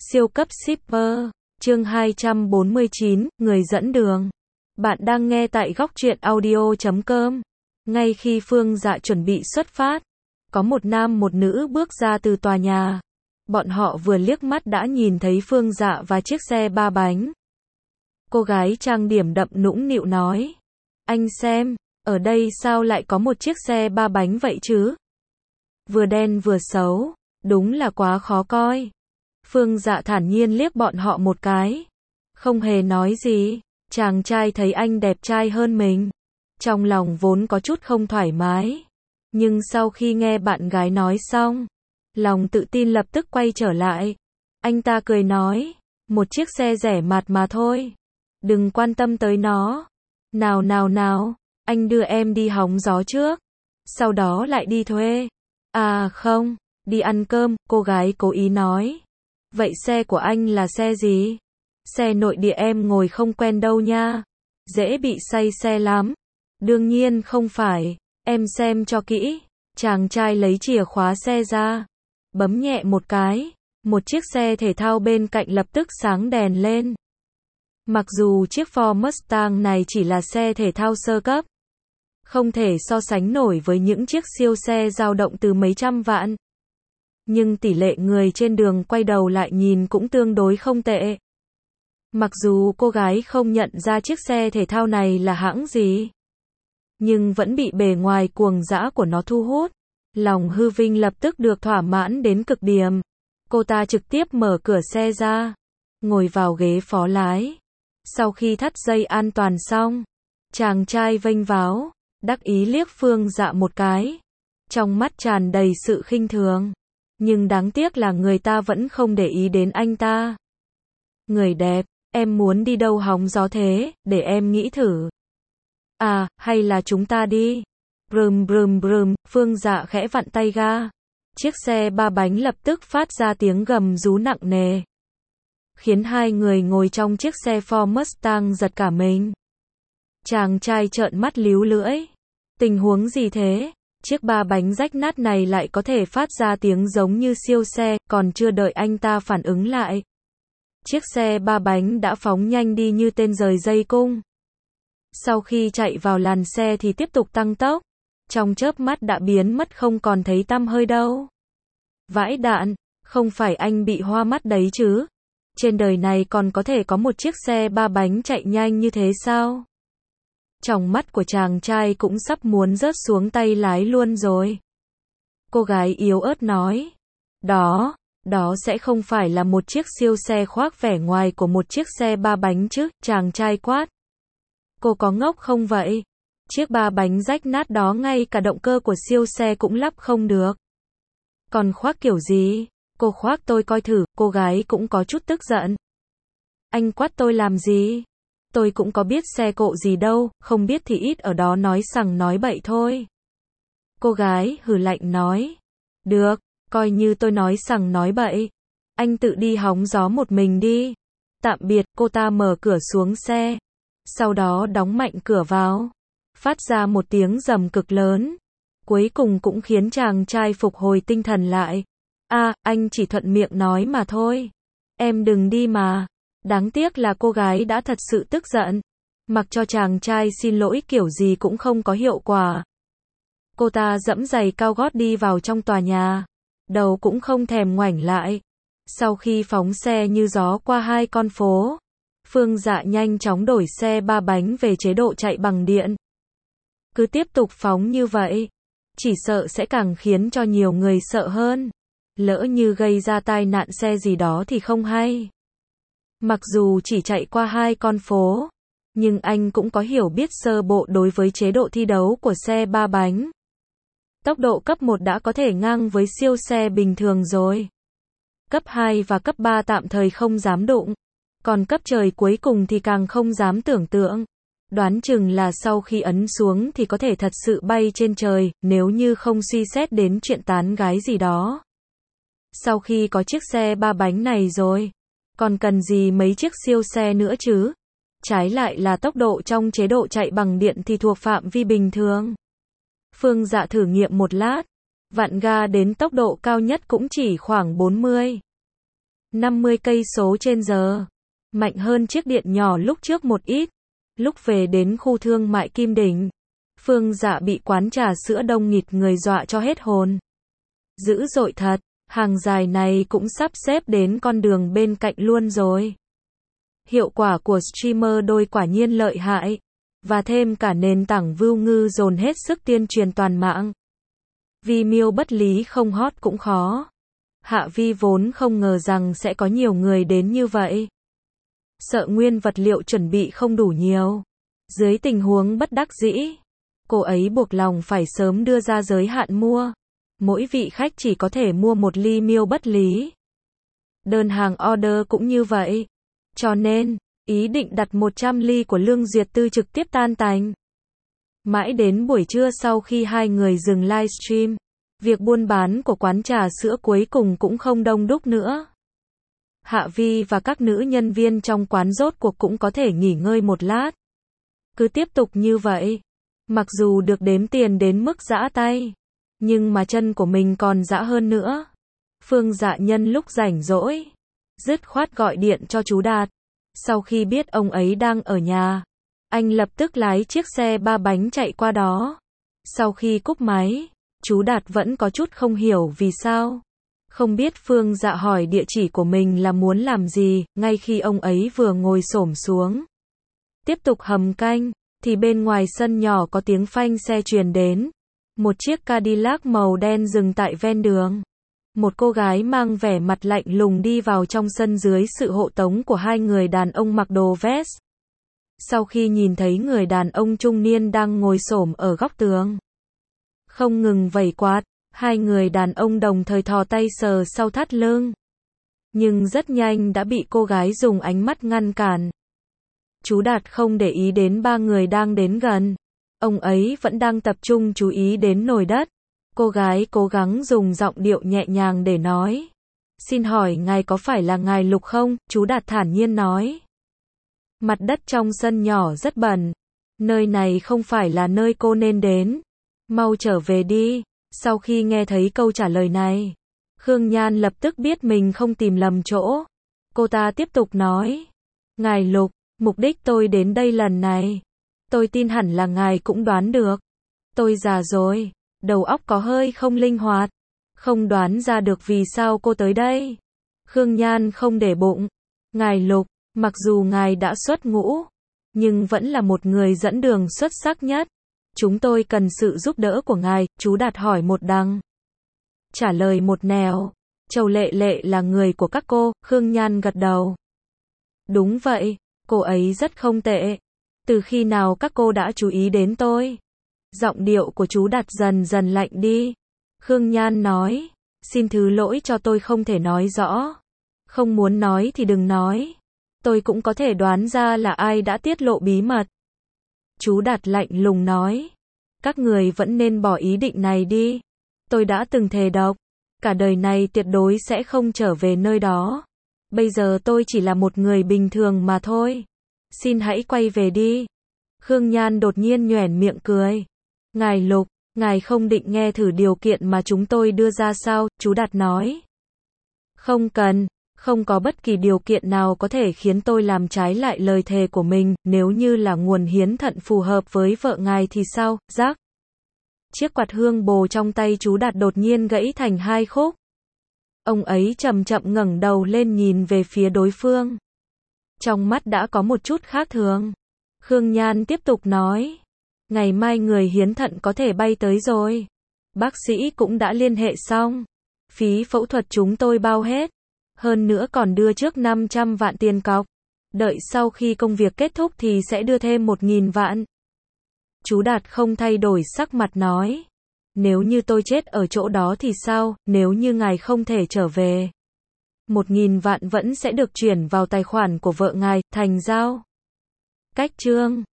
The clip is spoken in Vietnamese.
Siêu cấp shipper, chương 249, người dẫn đường. Bạn đang nghe tại góc truyện audio.com. Ngay khi Phương Dạ chuẩn bị xuất phát, có một nam một nữ bước ra từ tòa nhà. Bọn họ vừa liếc mắt đã nhìn thấy Phương Dạ và chiếc xe ba bánh. Cô gái trang điểm đậm nũng nịu nói: "Anh xem, ở đây sao lại có một chiếc xe ba bánh vậy chứ? Vừa đen vừa xấu, đúng là quá khó coi." Phương Dạ thản nhiên liếc bọn họ một cái, không hề nói gì. Chàng trai thấy anh đẹp trai hơn mình, trong lòng vốn có chút không thoải mái, nhưng sau khi nghe bạn gái nói xong, lòng tự tin lập tức quay trở lại. Anh ta cười nói: "Một chiếc xe rẻ mạt mà thôi, đừng quan tâm tới nó. Nào nào nào, anh đưa em đi hóng gió trước, sau đó lại đi thuê." "À không, đi ăn cơm," cô gái cố ý nói. "Vậy xe của anh là xe gì?" "Xe nội địa em ngồi không quen đâu nha, dễ bị say xe lắm." "Đương nhiên không phải, em xem cho kỹ." Chàng trai lấy chìa khóa xe ra, bấm nhẹ một cái, một chiếc xe thể thao bên cạnh lập tức sáng đèn lên. Mặc dù chiếc Ford Mustang này chỉ là xe thể thao sơ cấp, không thể so sánh nổi với những chiếc siêu xe dao động từ mấy trăm vạn, nhưng tỷ lệ người trên đường quay đầu lại nhìn cũng tương đối không tệ. Mặc dù cô gái không nhận ra chiếc xe thể thao này là hãng gì, nhưng vẫn bị bề ngoài cuồng dã của nó thu hút. Lòng hư vinh lập tức được thỏa mãn đến cực điểm. Cô ta trực tiếp mở cửa xe ra, ngồi vào ghế phó lái. Sau khi thắt dây an toàn xong, chàng trai vênh váo, đắc ý liếc Phương Dạ một cái, trong mắt tràn đầy sự khinh thường. Nhưng đáng tiếc là người ta vẫn không để ý đến anh ta. "Người đẹp, em muốn đi đâu hóng gió thế, để em nghĩ thử." "À, hay là chúng ta đi." Brum brum brum, Phương Dạ khẽ vặn tay ga. Chiếc xe ba bánh lập tức phát ra tiếng gầm rú nặng nề, khiến hai người ngồi trong chiếc xe Ford Mustang giật cả mình. Chàng trai trợn mắt líu lưỡi. Tình huống gì thế? Chiếc ba bánh rách nát này lại có thể phát ra tiếng giống như siêu xe, còn chưa đợi anh ta phản ứng lại, chiếc xe ba bánh đã phóng nhanh đi như tên rời dây cung. Sau khi chạy vào làn xe thì tiếp tục tăng tốc, trong chớp mắt đã biến mất không còn thấy tăm hơi đâu. Vãi đạn, không phải anh bị hoa mắt đấy chứ? Trên đời này còn có thể có một chiếc xe ba bánh chạy nhanh như thế sao? Tròng mắt của chàng trai cũng sắp muốn rớt xuống tay lái luôn rồi. Cô gái yếu ớt nói: Đó sẽ không phải là một chiếc siêu xe khoác vẻ ngoài của một chiếc xe ba bánh chứ?" Chàng trai quát. "Cô có ngốc không vậy? Chiếc ba bánh rách nát đó ngay cả động cơ của siêu xe cũng lắp không được. Còn khoác kiểu gì? Cô khoác tôi coi thử." Cô gái cũng có chút tức giận. "Anh quát tôi làm gì? Tôi cũng có biết xe cộ gì đâu, không biết thì ít ở đó nói sằng nói bậy thôi." Cô gái hừ lạnh nói. "Được, coi như tôi nói sằng nói bậy. Anh tự đi hóng gió một mình đi." "Tạm biệt." Cô ta mở cửa xuống xe, sau đó đóng mạnh cửa vào, phát ra một tiếng rầm cực lớn, cuối cùng cũng khiến chàng trai phục hồi tinh thần lại. "À, anh chỉ thuận miệng nói mà thôi. Em đừng đi mà." Đáng tiếc là cô gái đã thật sự tức giận, mặc cho chàng trai xin lỗi kiểu gì cũng không có hiệu quả. Cô ta giẫm giày cao gót đi vào trong tòa nhà, đầu cũng không thèm ngoảnh lại. Sau khi phóng xe như gió qua hai con phố, Phương Dạ nhanh chóng đổi xe ba bánh về chế độ chạy bằng điện. Cứ tiếp tục phóng như vậy, chỉ sợ sẽ càng khiến cho nhiều người sợ hơn. Lỡ như gây ra tai nạn xe gì đó thì không hay. Mặc dù chỉ chạy qua hai con phố, nhưng anh cũng có hiểu biết sơ bộ đối với chế độ thi đấu của xe ba bánh. Tốc độ cấp 1 đã có thể ngang với siêu xe bình thường rồi. Cấp 2 và cấp 3 tạm thời không dám đụng. Còn cấp trời cuối cùng thì càng không dám tưởng tượng. Đoán chừng là sau khi ấn xuống thì có thể thật sự bay trên trời, nếu như không suy xét đến chuyện tán gái gì đó. Sau khi có chiếc xe ba bánh này rồi, còn cần gì mấy chiếc siêu xe nữa chứ? Trái lại là tốc độ trong chế độ chạy bằng điện thì thuộc phạm vi bình thường. Phương Dạ thử nghiệm một lát, vặn ga đến tốc độ cao nhất cũng chỉ khoảng 40 50 cây số trên giờ. Mạnh hơn chiếc điện nhỏ lúc trước một ít. Lúc về đến khu thương mại Kim Đỉnh, Phương Dạ bị quán trà sữa đông nghịt người dọa cho hết hồn. Dữ dội thật, hàng dài này cũng sắp xếp đến con đường bên cạnh luôn rồi. Hiệu quả của streamer đôi quả nhiên lợi hại. Và thêm cả nền tảng View Ngư dồn hết sức tuyên truyền toàn mạng. Vimeo bất lý không hot cũng khó. Hạ Vi vốn không ngờ rằng sẽ có nhiều người đến như vậy. Sợ nguyên vật liệu chuẩn bị không đủ nhiều. Dưới tình huống bất đắc dĩ, cô ấy buộc lòng phải sớm đưa ra giới hạn mua. Mỗi vị khách chỉ có thể mua một ly miêu bất lý. Đơn hàng order cũng như vậy. Cho nên, ý định đặt 100 ly của Lương Duyệt Tư trực tiếp tan tành. Mãi đến buổi trưa sau khi hai người dừng livestream, việc buôn bán của quán trà sữa cuối cùng cũng không đông đúc nữa. Hạ Vi và các nữ nhân viên trong quán rốt cuộc cũng có thể nghỉ ngơi một lát. Cứ tiếp tục như vậy. Mặc dù được đếm tiền đến mức giã tay, nhưng mà chân của mình còn giã hơn nữa. Phương Dạ nhân lúc rảnh rỗi, dứt khoát gọi điện cho chú Đạt. Sau khi biết ông ấy đang ở nhà, anh lập tức lái chiếc xe 3 bánh chạy qua đó. Sau khi cúp máy, chú Đạt vẫn có chút không hiểu vì sao. Không biết Phương Dạ hỏi địa chỉ của mình là muốn làm gì, ngay khi ông ấy vừa ngồi xổm xuống tiếp tục hầm canh, thì bên ngoài sân nhỏ có tiếng phanh xe truyền đến. Một chiếc Cadillac màu đen dừng tại ven đường. Một cô gái mang vẻ mặt lạnh lùng đi vào trong sân dưới sự hộ tống của hai người đàn ông mặc đồ vest. Sau khi nhìn thấy người đàn ông trung niên đang ngồi xổm ở góc tường, không ngừng vẩy quạt, hai người đàn ông đồng thời thò tay sờ sau thắt lưng. Nhưng rất nhanh đã bị cô gái dùng ánh mắt ngăn cản. Chú Đạt không để ý đến ba người đang đến gần. Ông ấy vẫn đang tập trung chú ý đến nồi đất. Cô gái cố gắng dùng giọng điệu nhẹ nhàng để nói. Xin hỏi ngài có phải là ngài Lục không? Chú Đạt thản nhiên nói. Mặt đất trong sân nhỏ rất bẩn. Nơi này không phải là nơi cô nên đến. Mau trở về đi. Sau khi nghe thấy câu trả lời này, Khương Nhan lập tức biết mình không tìm lầm chỗ. Cô ta tiếp tục nói. Ngài Lục, mục đích tôi đến đây lần này, tôi tin hẳn là ngài cũng đoán được. Tôi già rồi, đầu óc có hơi không linh hoạt, không đoán ra được vì sao cô tới đây. Khương Nhan không để bụng. Ngài Lục, mặc dù ngài đã xuất ngũ, nhưng vẫn là một người dẫn đường xuất sắc nhất. Chúng tôi cần sự giúp đỡ của ngài, chú Đạt hỏi một đằng. Trả lời một nẻo. Châu Lệ Lệ là người của các cô, Khương Nhan gật đầu. Đúng vậy, cô ấy rất không tệ. Từ khi nào các cô đã chú ý đến tôi? Giọng điệu của chú Đạt dần dần lạnh đi. Khương Nhan nói, xin thứ lỗi cho tôi không thể nói rõ. Không muốn nói thì đừng nói. Tôi cũng có thể đoán ra là ai đã tiết lộ bí mật. Chú Đạt lạnh lùng nói, các người vẫn nên bỏ ý định này đi. Tôi đã từng thề độc, cả đời này tuyệt đối sẽ không trở về nơi đó. Bây giờ tôi chỉ là một người bình thường mà thôi. Xin hãy quay về đi. Khương Nhan đột nhiên nhoẻn miệng cười. Ngài Lục, ngài không định nghe thử điều kiện mà chúng tôi đưa ra sao? Chú Đạt nói. Không cần, không có bất kỳ điều kiện nào có thể khiến tôi làm trái lại lời thề của mình. Nếu như là nguồn hiến thận phù hợp với vợ ngài thì sao? Rắc. Chiếc quạt hương bồ trong tay chú Đạt đột nhiên gãy thành hai khúc. Ông ấy chậm chậm ngẩng đầu lên nhìn về phía đối phương. Trong mắt đã có một chút khác thường. Khương Nhan tiếp tục nói. Ngày mai người hiến thận có thể bay tới rồi. Bác sĩ cũng đã liên hệ xong. Phí phẫu thuật chúng tôi bao hết. Hơn nữa còn đưa trước 500 vạn tiền cọc. Đợi sau khi công việc kết thúc thì sẽ đưa thêm 1.000 vạn. Chú Đạt không thay đổi sắc mặt nói. Nếu như tôi chết ở chỗ đó thì sao? Nếu như ngài không thể trở về, 1.000 vạn vẫn sẽ được chuyển vào tài khoản của vợ ngài, thành giao. Cách chương